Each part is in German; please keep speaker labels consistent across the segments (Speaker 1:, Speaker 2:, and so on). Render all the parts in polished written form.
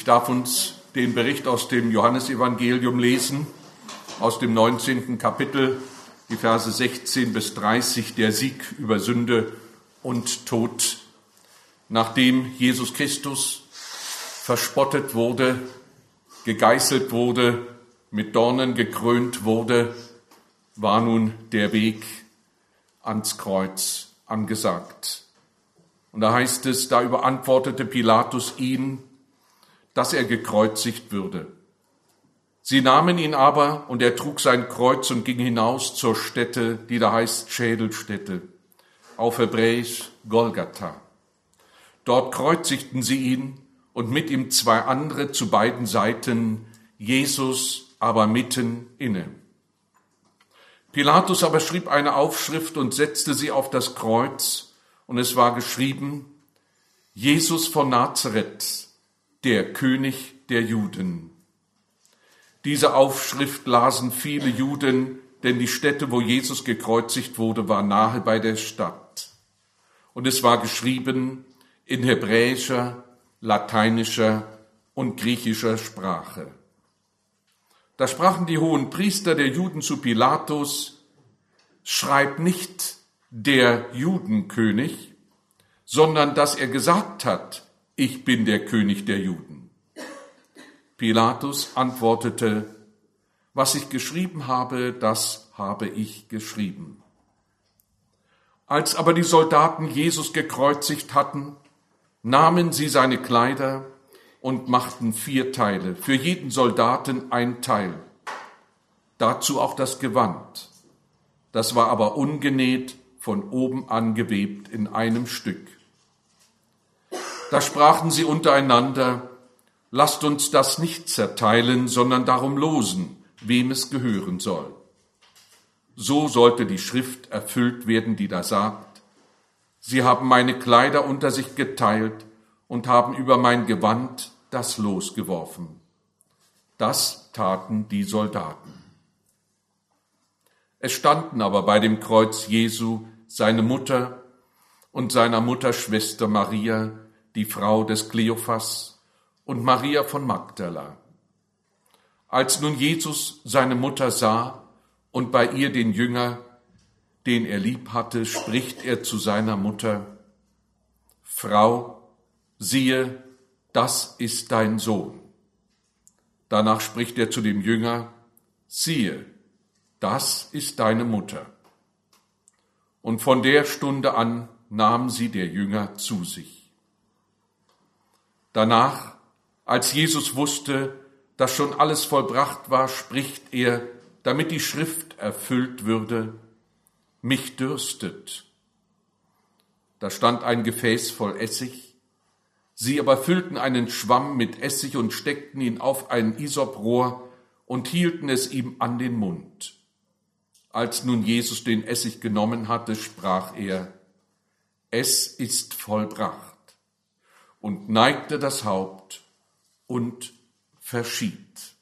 Speaker 1: Ich darf uns den Bericht aus dem Johannesevangelium lesen, aus dem 19. Kapitel, die Verse 16 bis 30, der Sieg über Sünde und Tod. Nachdem Jesus Christus verspottet wurde, gegeißelt wurde, mit Dornen gekrönt wurde, war nun der Weg ans Kreuz angesagt. Und da heißt es, da überantwortete Pilatus ihn, dass er gekreuzigt würde. Sie nahmen ihn aber, und er trug sein Kreuz und ging hinaus zur Stätte, die da heißt Schädelstätte, auf Hebräisch Golgatha. Dort kreuzigten sie ihn und mit ihm zwei andere zu beiden Seiten, Jesus aber mitten inne. Pilatus aber schrieb eine Aufschrift und setzte sie auf das Kreuz, und es war geschrieben: Jesus von Nazareth, der König der Juden. Diese Aufschrift lasen viele Juden, denn die Stätte, wo Jesus gekreuzigt wurde, war nahe bei der Stadt. Und es war geschrieben in hebräischer, lateinischer und griechischer Sprache. Da sprachen die hohen Priester der Juden zu Pilatus: Schreib nicht der Judenkönig, sondern dass er gesagt hat, ich bin der König der Juden. Pilatus antwortete: Was ich geschrieben habe, das habe ich geschrieben. Als aber die Soldaten Jesus gekreuzigt hatten, nahmen sie seine Kleider und machten 4 Teile, für jeden Soldaten ein Teil, dazu auch das Gewand. Das war aber ungenäht, von oben an gewebt in einem Stück. Da sprachen sie untereinander: Lasst uns das nicht zerteilen, sondern darum losen, wem es gehören soll. So sollte die Schrift erfüllt werden, die da sagt: Sie haben meine Kleider unter sich geteilt und haben über mein Gewand das Los geworfen. Das taten die Soldaten. Es standen aber bei dem Kreuz Jesu seine Mutter und seiner Mutter Schwester Maria, die Frau des Kleophas, und Maria von Magdala. Als nun Jesus seine Mutter sah und bei ihr den Jünger, den er lieb hatte, spricht er zu seiner Mutter: Frau, siehe, das ist dein Sohn. Danach spricht er zu dem Jünger: Siehe, das ist deine Mutter. Und von der Stunde an nahm sie der Jünger zu sich. Danach, als Jesus wusste, dass schon alles vollbracht war, spricht er, damit die Schrift erfüllt würde: Mich dürstet. Da stand ein Gefäß voll Essig. Sie aber füllten einen Schwamm mit Essig und steckten ihn auf ein Isoprohr und hielten es ihm an den Mund. Als nun Jesus den Essig genommen hatte, sprach er: Es ist vollbracht, und neigte das Haupt und verschied.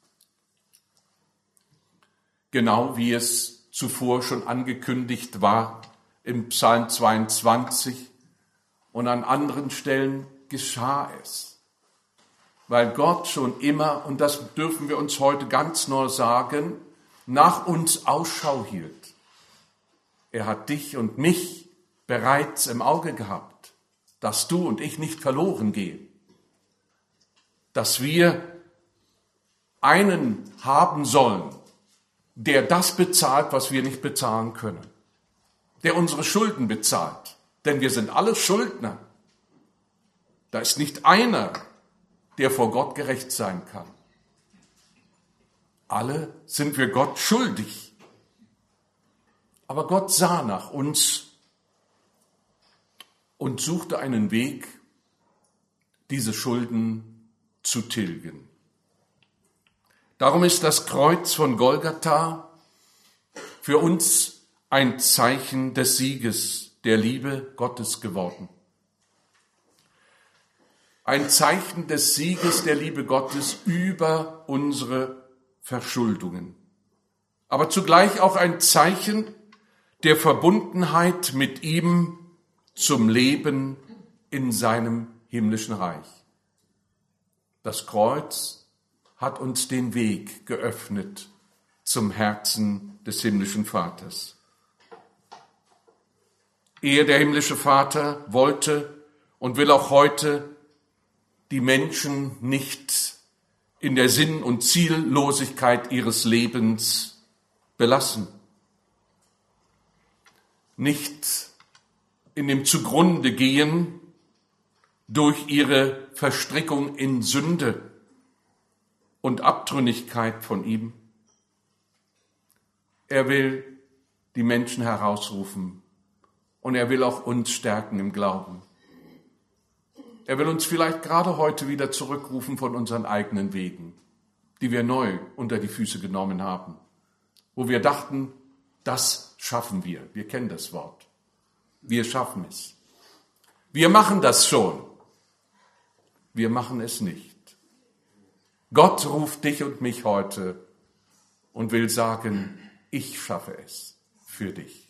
Speaker 1: Genau wie es zuvor schon angekündigt war im Psalm 22 und an anderen Stellen geschah es. Weil Gott schon immer, und das dürfen wir uns heute ganz neu sagen, nach uns Ausschau hielt. Er hat dich und mich bereits im Auge gehabt, dass du und ich nicht verloren gehen, dass wir einen haben sollen, der das bezahlt, was wir nicht bezahlen können, der unsere Schulden bezahlt, denn wir sind alle Schuldner. Da ist nicht einer, der vor Gott gerecht sein kann. Alle sind wir Gott schuldig. Aber Gott sah nach uns und suchte einen Weg, diese Schulden zu tilgen. Darum ist das Kreuz von Golgatha für uns ein Zeichen des Sieges, der Liebe Gottes geworden. Ein Zeichen des Sieges der Liebe Gottes über unsere Verschuldungen. Aber zugleich auch ein Zeichen der Verbundenheit mit ihm zum Leben in seinem himmlischen Reich. Das Kreuz hat uns den Weg geöffnet zum Herzen des himmlischen Vaters. Er, der himmlische Vater, wollte und will auch heute die Menschen nicht in der Sinn- und Ziellosigkeit ihres Lebens belassen. Nicht in dem Zugrunde gehen durch ihre Verstrickung in Sünde und Abtrünnigkeit von ihm. Er will die Menschen herausrufen und er will auch uns stärken im Glauben. Er will uns vielleicht gerade heute wieder zurückrufen von unseren eigenen Wegen, die wir neu unter die Füße genommen haben, wo wir dachten, das schaffen wir. Wir kennen das Wort. Wir schaffen es. Wir machen das schon. Wir machen es nicht. Gott ruft dich und mich heute und will sagen, ich schaffe es für dich.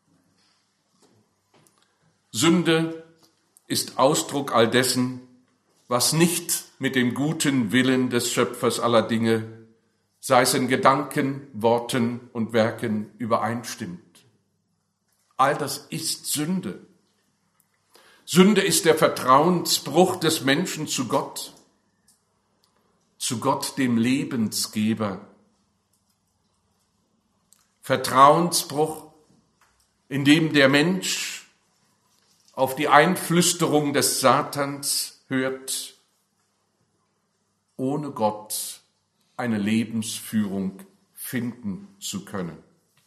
Speaker 1: Sünde ist Ausdruck all dessen, was nicht mit dem guten Willen des Schöpfers aller Dinge, sei es in Gedanken, Worten und Werken, übereinstimmt. All das ist Sünde. Sünde ist der Vertrauensbruch des Menschen zu Gott, dem Lebensgeber. Vertrauensbruch, in dem der Mensch auf die Einflüsterung des Satans hört, ohne Gott eine Lebensführung finden zu können.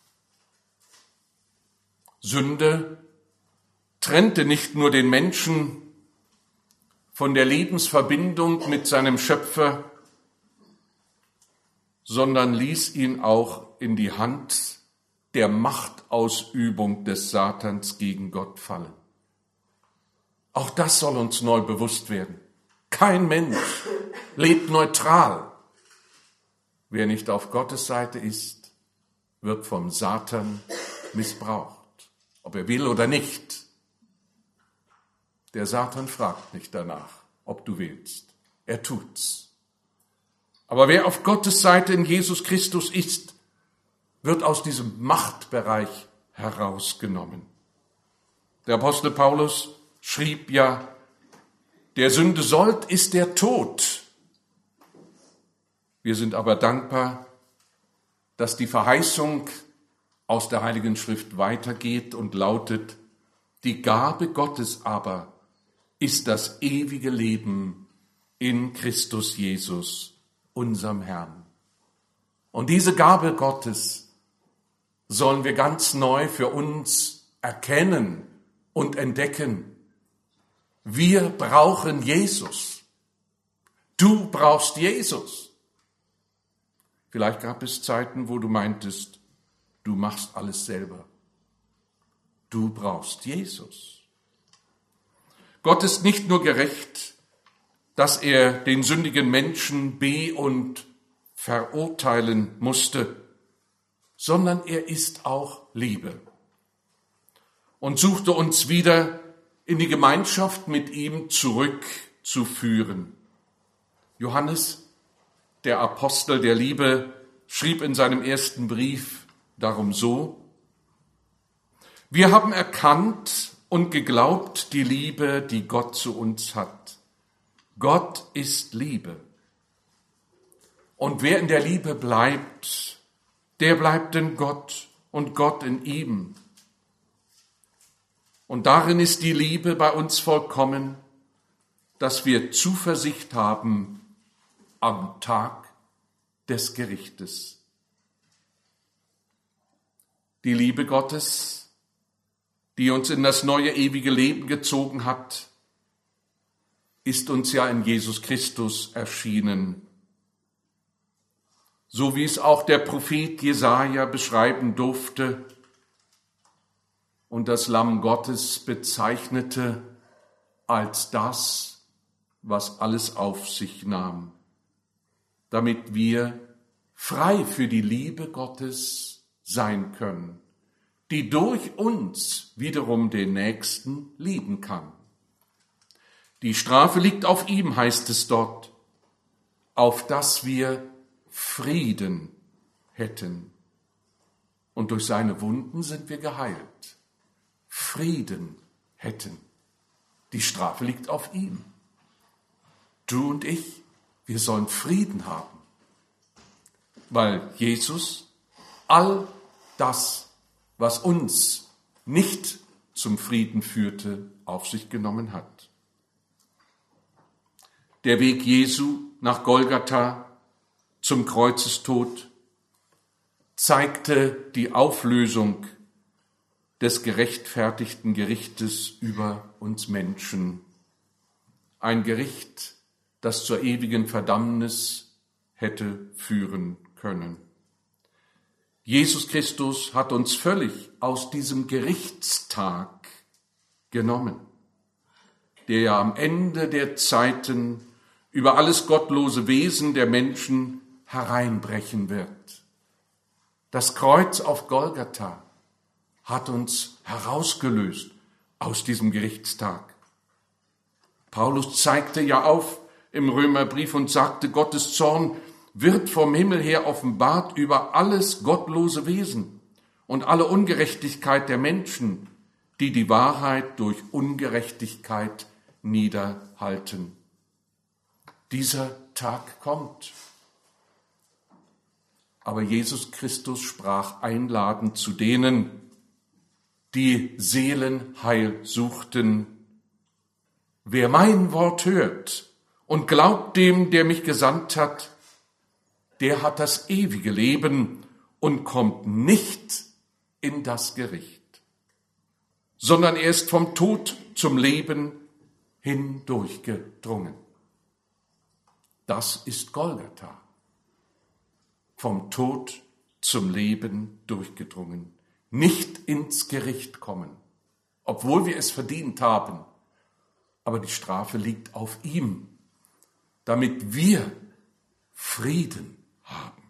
Speaker 1: Sünde trennte nicht nur den Menschen von der Lebensverbindung mit seinem Schöpfer, sondern ließ ihn auch in die Hand der Machtausübung des Satans gegen Gott fallen. Auch das soll uns neu bewusst werden. Kein Mensch lebt neutral. Wer nicht auf Gottes Seite ist, wird vom Satan missbraucht, ob er will oder nicht. Der Satan fragt nicht danach, ob du willst. Er tut's. Aber wer auf Gottes Seite in Jesus Christus ist, wird aus diesem Machtbereich herausgenommen. Der Apostel Paulus schrieb ja, der Sünde Sold ist der Tod. Wir sind aber dankbar, dass die Verheißung aus der Heiligen Schrift weitergeht und lautet, die Gabe Gottes aber ist das ewige Leben in Christus Jesus, unserem Herrn. Und diese Gabe Gottes sollen wir ganz neu für uns erkennen und entdecken. Wir brauchen Jesus. Du brauchst Jesus. Vielleicht gab es Zeiten, wo du meintest, du machst alles selber. Du brauchst Jesus. Gott ist nicht nur gerecht, dass er den sündigen Menschen und verurteilen musste, sondern er ist auch Liebe und suchte uns wieder in die Gemeinschaft mit ihm zurückzuführen. Johannes, der Apostel der Liebe, schrieb in seinem ersten Brief darum so: Wir haben erkannt und geglaubt die Liebe, die Gott zu uns hat. Gott ist Liebe. Und wer in der Liebe bleibt, der bleibt in Gott und Gott in ihm. Und darin ist die Liebe bei uns vollkommen, dass wir Zuversicht haben am Tag des Gerichtes. Die Liebe Gottes, die uns in das neue ewige Leben gezogen hat, ist uns ja in Jesus Christus erschienen. So wie es auch der Prophet Jesaja beschreiben durfte und das Lamm Gottes bezeichnete als das, was alles auf sich nahm, damit wir frei für die Liebe Gottes sein können, die durch uns wiederum den Nächsten lieben kann. Die Strafe liegt auf ihm, heißt es dort, auf dass wir Frieden hätten. Und durch seine Wunden sind wir geheilt. Frieden hätten. Die Strafe liegt auf ihm. Du und ich, wir sollen Frieden haben, weil Jesus all das, was uns nicht zum Frieden führte, auf sich genommen hat. Der Weg Jesu nach Golgatha zum Kreuzestod zeigte die Auflösung des gerechtfertigten Gerichtes über uns Menschen. Ein Gericht, das zur ewigen Verdammnis hätte führen können. Jesus Christus hat uns völlig aus diesem Gerichtstag genommen, der ja am Ende der Zeiten über alles gottlose Wesen der Menschen hereinbrechen wird. Das Kreuz auf Golgatha hat uns herausgelöst aus diesem Gerichtstag. Paulus zeigte ja auf im Römerbrief und sagte, Gottes Zorn wird vom Himmel her offenbart über alles gottlose Wesen und alle Ungerechtigkeit der Menschen, die die Wahrheit durch Ungerechtigkeit niederhalten. Dieser Tag kommt. Aber Jesus Christus sprach einladend zu denen, die Seelenheil suchten. Wer mein Wort hört und glaubt dem, der mich gesandt hat, der hat das ewige Leben und kommt nicht in das Gericht, sondern er ist vom Tod zum Leben hindurchgedrungen. Das ist Golgatha. Vom Tod zum Leben durchgedrungen. Nicht ins Gericht kommen, obwohl wir es verdient haben. Aber die Strafe liegt auf ihm, damit wir Frieden haben.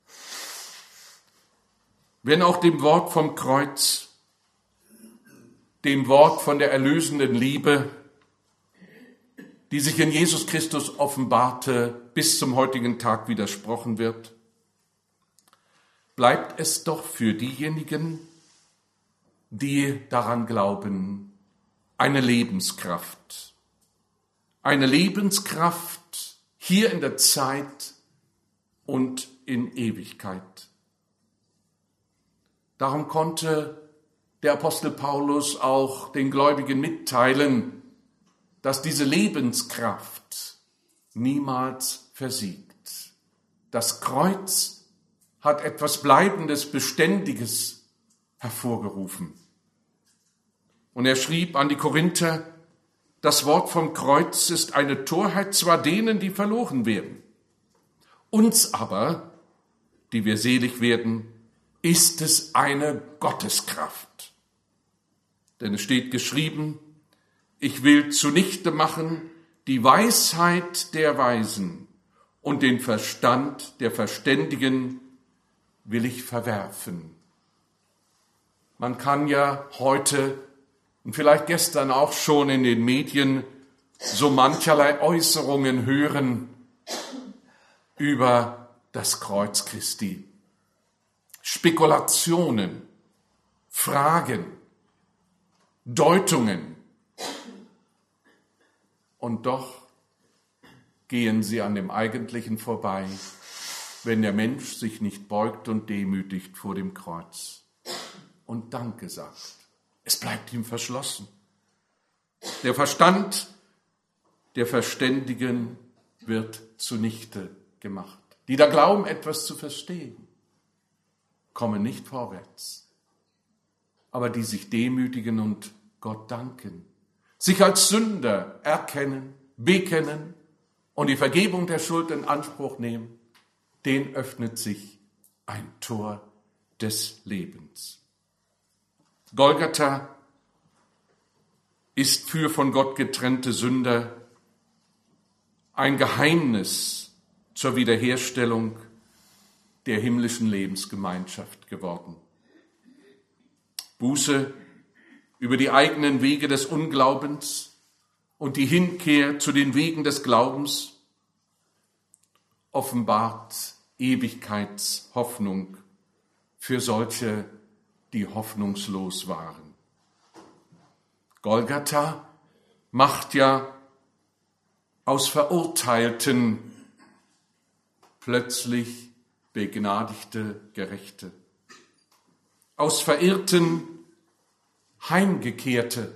Speaker 1: Wenn auch dem Wort vom Kreuz, dem Wort von der erlösenden Liebe, die sich in Jesus Christus offenbarte, bis zum heutigen Tag widersprochen wird, bleibt es doch für diejenigen, die daran glauben, eine Lebenskraft. Eine Lebenskraft hier in der Zeit und in Ewigkeit. Darum konnte der Apostel Paulus auch den Gläubigen mitteilen, dass diese Lebenskraft niemals versiegt. Das Kreuz hat etwas Bleibendes, Beständiges hervorgerufen. Und er schrieb an die Korinther, das Wort vom Kreuz ist eine Torheit zwar denen, die verloren werden. Uns aber, die wir selig werden, ist es eine Gotteskraft. Denn es steht geschrieben, ich will zunichte machen die Weisheit der Weisen und den Verstand der Verständigen will ich verwerfen. Man kann ja heute und vielleicht gestern auch schon in den Medien so mancherlei Äußerungen hören über das Kreuz Christi. Spekulationen, Fragen, Deutungen. Und doch gehen sie an dem Eigentlichen vorbei, wenn der Mensch sich nicht beugt und demütigt vor dem Kreuz und Danke sagt. Es bleibt ihm verschlossen. Der Verstand der Verständigen wird zunichte gemacht. Die da glauben, etwas zu verstehen, kommen nicht vorwärts. Aber die sich demütigen und Gott danken, sich als Sünder erkennen, bekennen und die Vergebung der Schuld in Anspruch nehmen, denen öffnet sich ein Tor des Lebens. Golgatha ist für von Gott getrennte Sünder ein Geheimnis zur Wiederherstellung der himmlischen Lebensgemeinschaft geworden. Buße über die eigenen Wege des Unglaubens und die Hinkehr zu den Wegen des Glaubens offenbart Ewigkeitshoffnung für solche, die hoffnungslos waren. Golgatha macht ja aus Verurteilten plötzlich begnadigte Gerechte, aus Verirrten Heimgekehrte,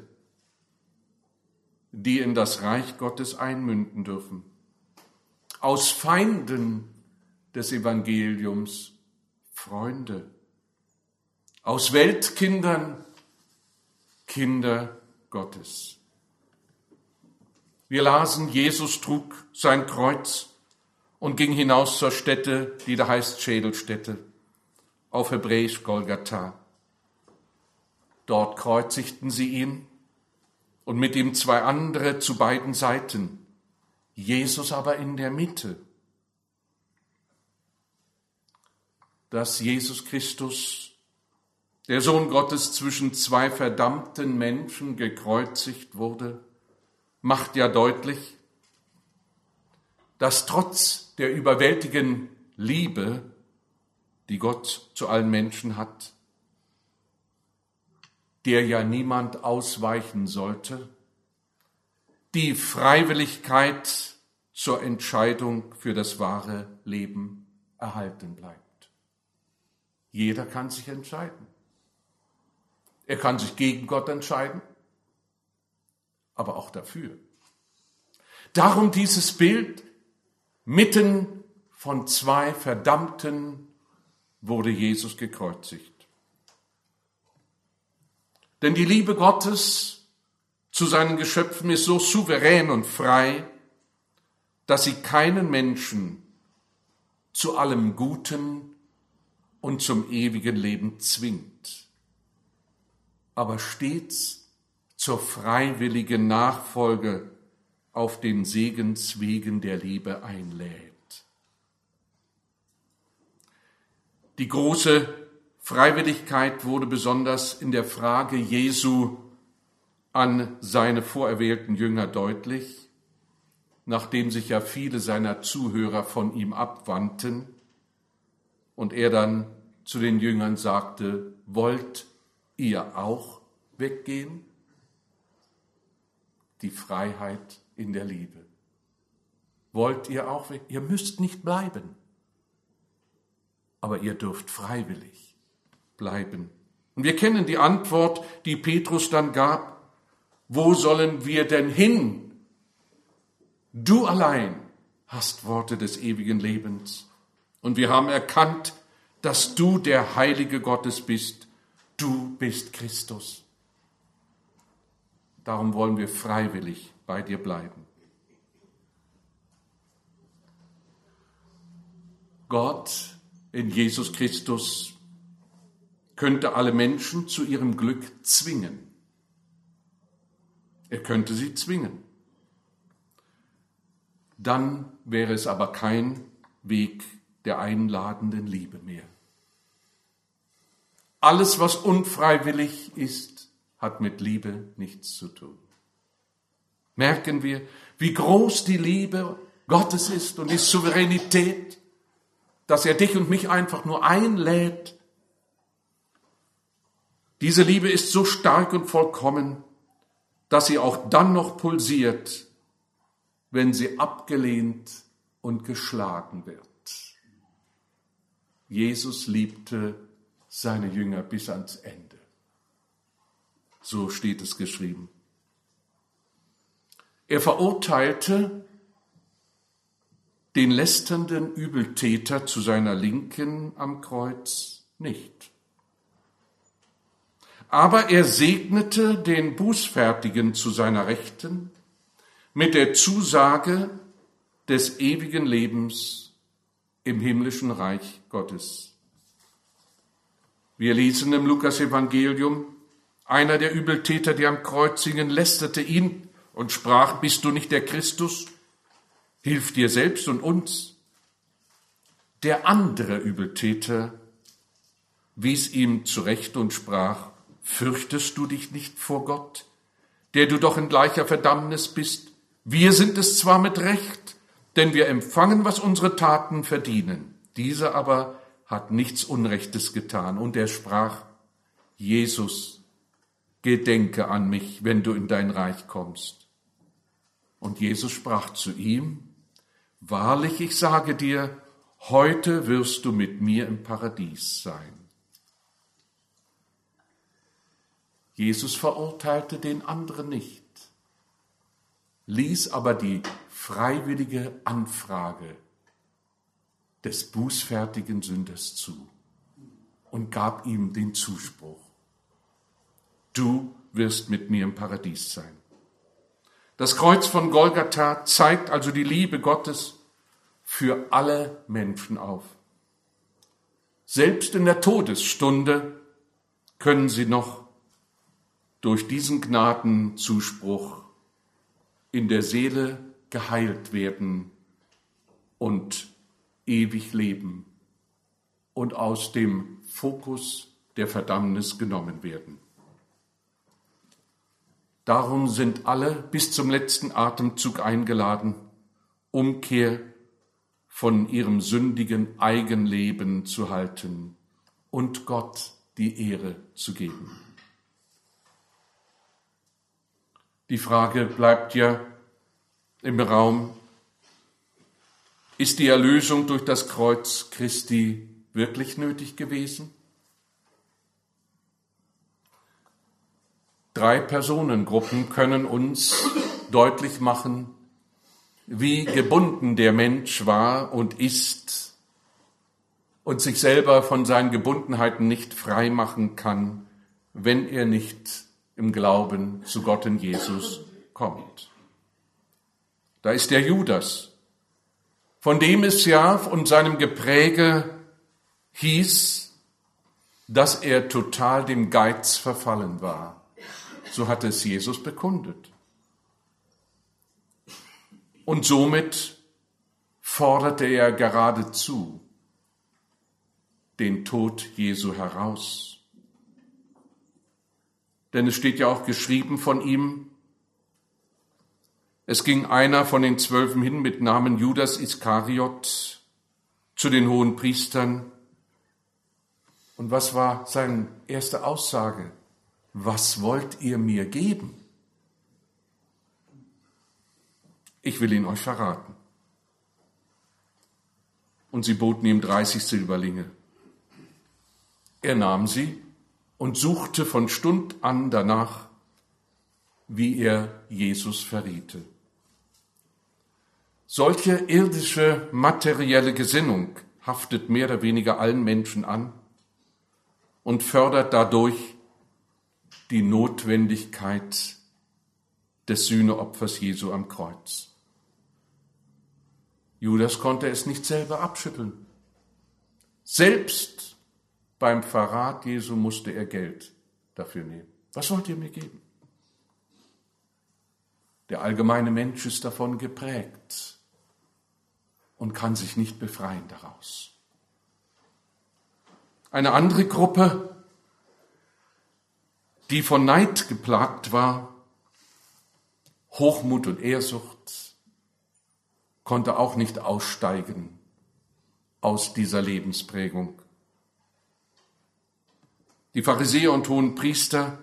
Speaker 1: die in das Reich Gottes einmünden dürfen, aus Feinden des Evangeliums Freunde, aus Weltkindern Kinder Gottes. Wir lasen, Jesus trug sein Kreuz und ging hinaus zur Stätte, die da heißt Schädelstätte, auf Hebräisch Golgatha. Dort kreuzigten sie ihn und mit ihm zwei andere zu beiden Seiten, Jesus aber in der Mitte. Dass Jesus Christus, der Sohn Gottes, zwischen zwei verdammten Menschen gekreuzigt wurde, macht ja deutlich, dass trotz der überwältigenden Liebe, die Gott zu allen Menschen hat, der ja niemand ausweichen sollte, die Freiwilligkeit zur Entscheidung für das wahre Leben erhalten bleibt. Jeder kann sich entscheiden. Er kann sich gegen Gott entscheiden, aber auch dafür. Darum dieses Bild, mitten von zwei Verdammten wurde Jesus gekreuzigt. Denn die Liebe Gottes zu seinen Geschöpfen ist so souverän und frei, dass sie keinen Menschen zu allem Guten und zum ewigen Leben zwingt, aber stets zur freiwilligen Nachfolge auf den Segenswegen der Liebe einlädt. Die große Freiwilligkeit wurde besonders in der Frage Jesu an seine vorerwählten Jünger deutlich, nachdem sich ja viele seiner Zuhörer von ihm abwandten und er dann zu den Jüngern sagte, wollt ihr auch weggehen? Die Freiheit in der Liebe. Wollt ihr auch weg? Ihr müsst nicht bleiben, aber ihr dürft freiwillig bleiben. Und wir kennen die Antwort, die Petrus dann gab, wo sollen wir denn hin? Du allein hast Worte des ewigen Lebens. Und wir haben erkannt, dass du der Heilige Gottes bist. Du bist Christus. Darum wollen wir freiwillig bei dir bleiben. Gott in Jesus Christus könnte alle Menschen zu ihrem Glück zwingen. Er könnte sie zwingen. Dann wäre es aber kein Weg der einladenden Liebe mehr. Alles, was unfreiwillig ist, hat mit Liebe nichts zu tun. Merken wir, wie groß die Liebe Gottes ist und die Souveränität, dass er dich und mich einfach nur einlädt. Diese Liebe ist so stark und vollkommen, dass sie auch dann noch pulsiert, wenn sie abgelehnt und geschlagen wird. Jesus liebte seine Jünger bis ans Ende. So steht es geschrieben. Er verurteilte den lästernden Übeltäter zu seiner Linken am Kreuz nicht. Aber er segnete den Bußfertigen zu seiner Rechten mit der Zusage des ewigen Lebens im himmlischen Reich Gottes. Wir lesen im Lukas-Evangelium, einer der Übeltäter, die am Kreuz hingen, lästerte ihn und sprach, bist du nicht der Christus? Hilf dir selbst und uns. Der andere Übeltäter wies ihm zurecht und sprach, fürchtest du dich nicht vor Gott, der du doch in gleicher Verdammnis bist? Wir sind es zwar mit Recht, denn wir empfangen, was unsere Taten verdienen. Dieser aber hat nichts Unrechtes getan. Und er sprach, Jesus, gedenke an mich, wenn du in dein Reich kommst. Und Jesus sprach zu ihm, wahrlich, ich sage dir, heute wirst du mit mir im Paradies sein. Jesus verurteilte den anderen nicht, ließ aber die freiwillige Anfrage des bußfertigen Sünders zu und gab ihm den Zuspruch. Du wirst mit mir im Paradies sein. Das Kreuz von Golgatha zeigt also die Liebe Gottes für alle Menschen auf. Selbst in der Todesstunde können sie noch durch diesen Gnadenzuspruch in der Seele geheilt werden und ewig leben und aus dem Fokus der Verdammnis genommen werden. Darum sind alle bis zum letzten Atemzug eingeladen, Umkehr von ihrem sündigen Eigenleben zu halten und Gott die Ehre zu geben. Die Frage bleibt ja im Raum, ist die Erlösung durch das Kreuz Christi wirklich nötig gewesen? 3 Personengruppen können uns deutlich machen, wie gebunden der Mensch war und ist und sich selber von seinen Gebundenheiten nicht frei machen kann, wenn er nicht im Glauben zu Gott in Jesus kommt. Da ist der Judas, von dem es ja und seinem Gepräge hieß, dass er total dem Geiz verfallen war. So hat es Jesus bekundet. Und somit forderte er geradezu den Tod Jesu heraus. Denn es steht ja auch geschrieben von ihm, es ging einer von den 12 hin mit Namen Judas Iskariot zu den Hohenpriestern. Und was war seine erste Aussage? Was wollt ihr mir geben? Ich will ihn euch verraten. Und sie boten ihm 30 Silberlinge. Er nahm sie und suchte von Stund an danach, wie er Jesus verriete. Solche irdische, materielle Gesinnung haftet mehr oder weniger allen Menschen an und fördert dadurch die Notwendigkeit des Sühneopfers Jesu am Kreuz. Judas konnte es nicht selber abschütteln. Selbst beim Verrat Jesu musste er Geld dafür nehmen. Was wollt ihr mir geben? Der allgemeine Mensch ist davon geprägt und kann sich nicht befreien daraus. Eine andere Gruppe, die von Neid geplagt war, Hochmut und Ehrsucht, konnte auch nicht aussteigen aus dieser Lebensprägung. Die Pharisäer und Hohenpriester,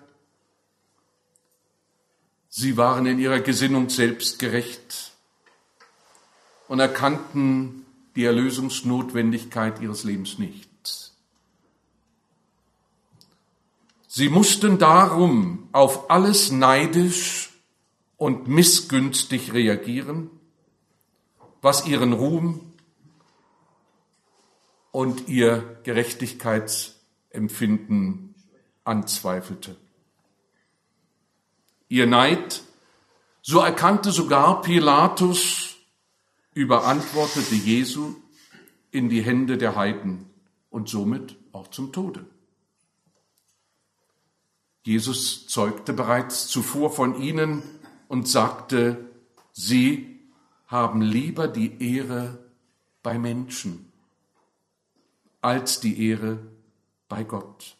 Speaker 1: sie waren in ihrer Gesinnung selbstgerecht und erkannten die Erlösungsnotwendigkeit ihres Lebens nicht. Sie mussten darum auf alles neidisch und missgünstig reagieren, was ihren Ruhm und ihr Gerechtigkeitsempfinden anzweifelte. Ihr Neid, so erkannte sogar Pilatus, überantwortete Jesu in die Hände der Heiden und somit auch zum Tode. Jesus zeugte bereits zuvor von ihnen und sagte, sie haben lieber die Ehre bei Menschen als die Ehre bei Gott.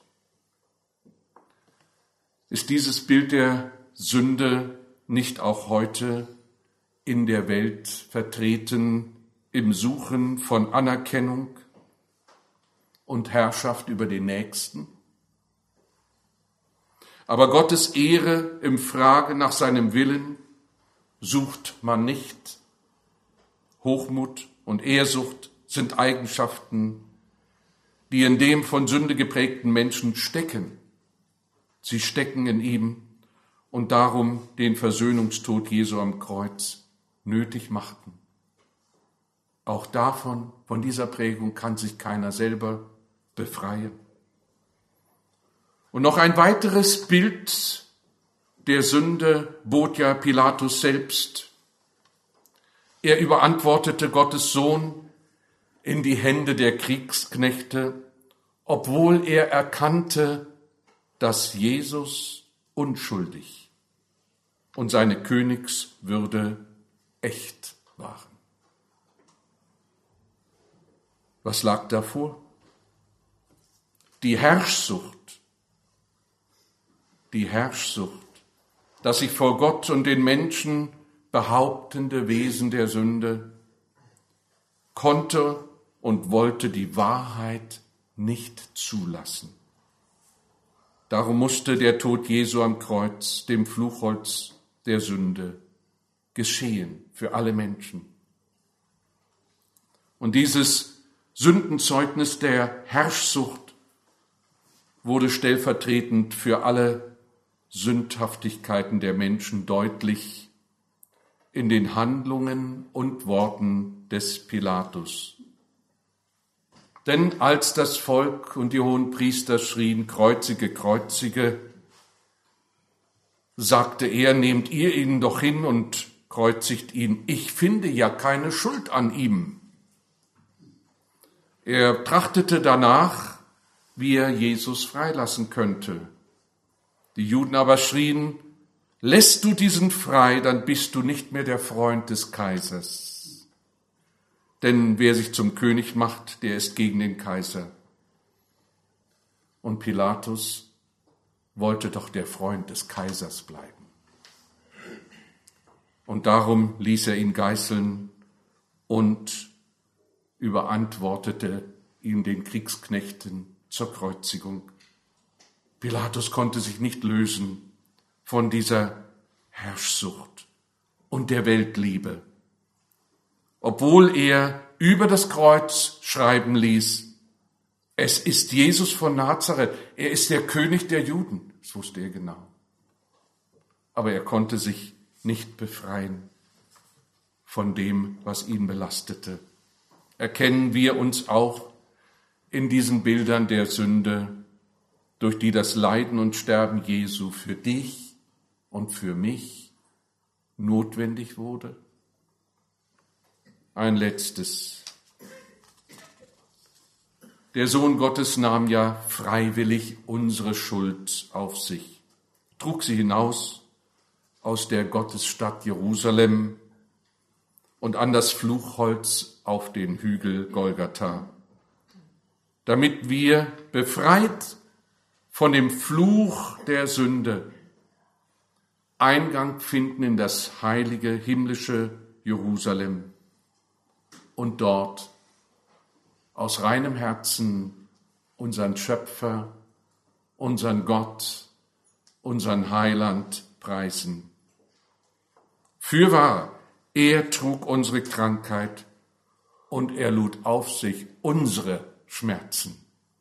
Speaker 1: Ist dieses Bild der Sünde nicht auch heute in der Welt vertreten im Suchen von Anerkennung und Herrschaft über den Nächsten. Aber Gottes Ehre im Fragen nach seinem Willen sucht man nicht. Hochmut und Ehrsucht sind Eigenschaften, die in dem von Sünde geprägten Menschen stecken. Sie stecken in ihm und darum den Versöhnungstod Jesu am Kreuz nötig machten. Auch davon, von dieser Prägung kann sich keiner selber befreien. Und noch ein weiteres Bild der Sünde bot ja Pilatus selbst. Er überantwortete Gottes Sohn in die Hände der Kriegsknechte, obwohl er erkannte, dass Jesus unschuldig und seine Königswürde echt waren. Was lag davor? Die Herrschsucht, das sich vor Gott und den Menschen behauptende Wesen der Sünde, konnte und wollte die Wahrheit nicht zulassen. Darum musste der Tod Jesu am Kreuz, dem Fluchholz der Sünde, geschehen für alle Menschen. Und dieses Sündenzeugnis der Herrschsucht wurde stellvertretend für alle Sündhaftigkeiten der Menschen deutlich in den Handlungen und Worten des Pilatus. Denn als das Volk und die Hohenpriester schrien, kreuzige, kreuzige, sagte er, nehmt ihr ihn doch hin und kreuzigt ihn. Ich finde ja keine Schuld an ihm. Er trachtete danach, wie er Jesus freilassen könnte. Die Juden aber schrien, lässt du diesen frei, dann bist du nicht mehr der Freund des Kaisers. Denn wer sich zum König macht, der ist gegen den Kaiser. Und Pilatus wollte doch der Freund des Kaisers bleiben. Und darum ließ er ihn geißeln und überantwortete ihn den Kriegsknechten zur Kreuzigung. Pilatus konnte sich nicht lösen von dieser Herrschsucht und der Weltliebe, obwohl er über das Kreuz schreiben ließ, es ist Jesus von Nazareth, er ist der König der Juden, das wusste er genau. Aber er konnte sich nicht befreien von dem, was ihn belastete. Erkennen wir uns auch in diesen Bildern der Sünde, durch die das Leiden und Sterben Jesu für dich und für mich notwendig wurde? Ein letztes. Der Sohn Gottes nahm ja freiwillig unsere Schuld auf sich, trug sie hinaus aus der Gottesstadt Jerusalem und an das Fluchholz auf den Hügel Golgatha, damit wir befreit von dem Fluch der Sünde Eingang finden in das heilige himmlische Jerusalem und dort aus reinem Herzen unseren Schöpfer, unseren Gott, unseren Heiland preisen. Fürwahr, er trug unsere Krankheit und er lud auf sich unsere Schmerzen.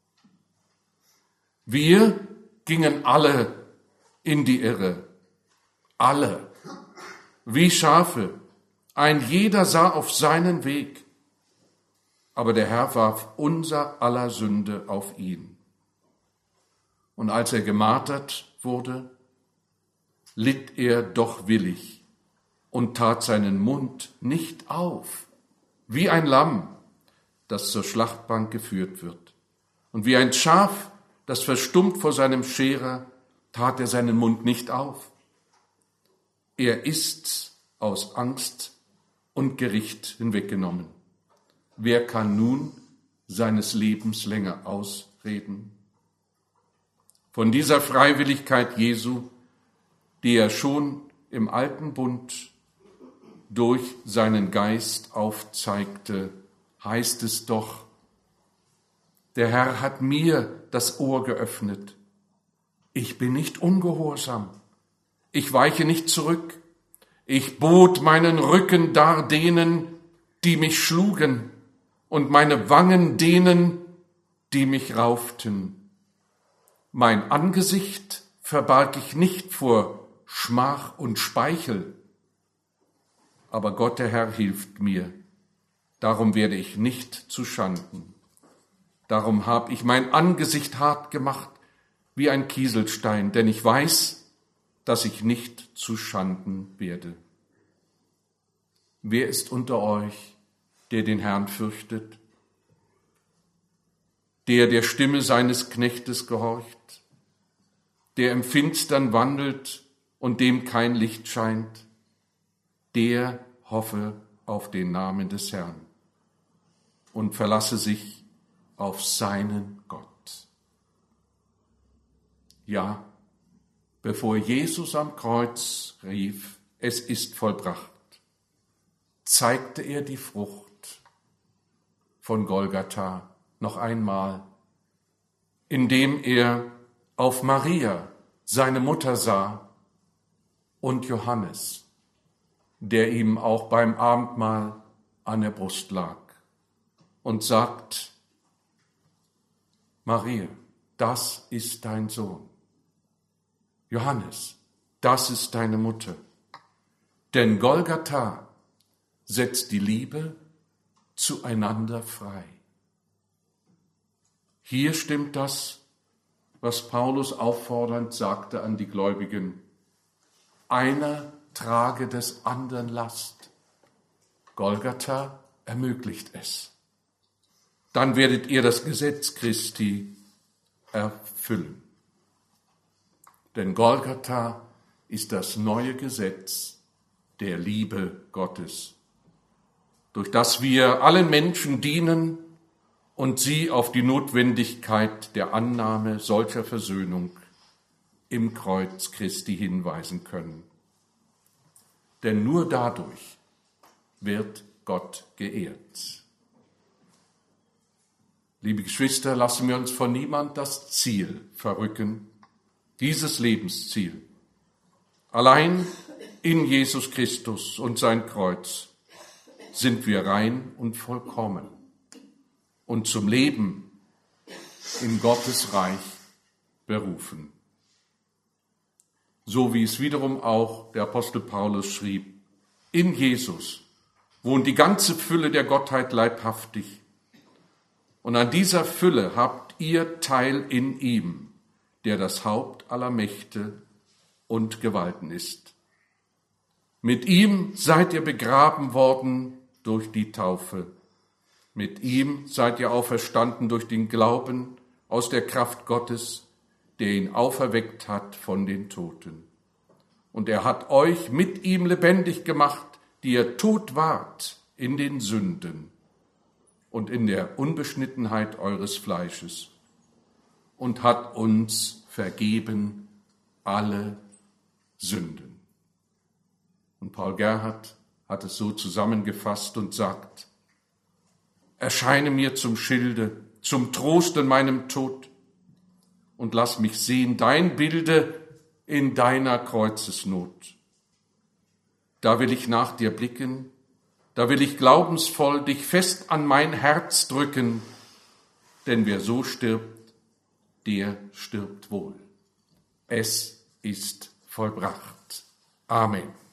Speaker 1: Wir gingen alle in die Irre, alle, wie Schafe, ein jeder sah auf seinen Weg, aber der Herr warf unser aller Sünde auf ihn. Und als er gemartert wurde, litt er doch willig und tat seinen Mund nicht auf, wie ein Lamm, das zur Schlachtbank geführt wird. Und wie ein Schaf, das verstummt vor seinem Scherer, tat er seinen Mund nicht auf. Er ist aus Angst und Gericht hinweggenommen. Wer kann nun seines Lebens länger ausreden? Von dieser Freiwilligkeit Jesu, die er schon im alten Bund durch seinen Geist aufzeigte, heißt es doch, der Herr hat mir das Ohr geöffnet. Ich bin nicht ungehorsam. Ich weiche nicht zurück. Ich bot meinen Rücken dar denen, die mich schlugen, und meine Wangen denen, die mich rauften. Mein Angesicht verbarg ich nicht vor Schmach und Speichel. Aber Gott, der Herr, hilft mir. Darum werde ich nicht zu Schanden. Darum habe ich mein Angesicht hart gemacht wie ein Kieselstein, denn ich weiß, dass ich nicht zu Schanden werde. Wer ist unter euch, der den Herrn fürchtet, der Stimme seines Knechtes gehorcht, der im Finstern wandelt und dem kein Licht scheint, der hoffe auf den Namen des Herrn und verlasse sich auf seinen Gott. Ja, bevor Jesus am Kreuz rief, es ist vollbracht, zeigte er die Frucht von Golgatha noch einmal, indem er auf Maria, seine Mutter, sah und Johannes, der ihm auch beim Abendmahl an der Brust lag, und sagt: Maria, das ist dein Sohn. Johannes, das ist deine Mutter. Denn Golgatha setzt die Liebe zueinander frei. Hier stimmt das, was Paulus auffordernd sagte an die Gläubigen: Einer trage des anderen Last. Golgatha ermöglicht es. Dann werdet ihr das Gesetz Christi erfüllen. Denn Golgatha ist das neue Gesetz der Liebe Gottes, durch das wir allen Menschen dienen und sie auf die Notwendigkeit der Annahme solcher Versöhnung im Kreuz Christi hinweisen können. Denn nur dadurch wird Gott geehrt. Liebe Geschwister, lassen wir uns von niemand das Ziel verrücken, dieses Lebensziel. Allein in Jesus Christus und sein Kreuz sind wir rein und vollkommen und zum Leben in Gottes Reich berufen. So wie es wiederum auch der Apostel Paulus schrieb: In Jesus wohnt die ganze Fülle der Gottheit leibhaftig. Und an dieser Fülle habt ihr Teil in ihm, der das Haupt aller Mächte und Gewalten ist. Mit ihm seid ihr begraben worden durch die Taufe. Mit ihm seid ihr auferstanden durch den Glauben aus der Kraft Gottes, der ihn auferweckt hat von den Toten. Und er hat euch mit ihm lebendig gemacht, die ihr tot wart in den Sünden und in der Unbeschnittenheit eures Fleisches, und hat uns vergeben alle Sünden. Und Paul Gerhard hat es so zusammengefasst und sagt: Erscheine mir zum Schilde, zum Trost in meinem Tod, und lass mich sehen dein Bilde in deiner Kreuzesnot. Da will ich nach dir blicken, da will ich glaubensvoll dich fest an mein Herz drücken, denn wer so stirbt, der stirbt wohl. Es ist vollbracht. Amen.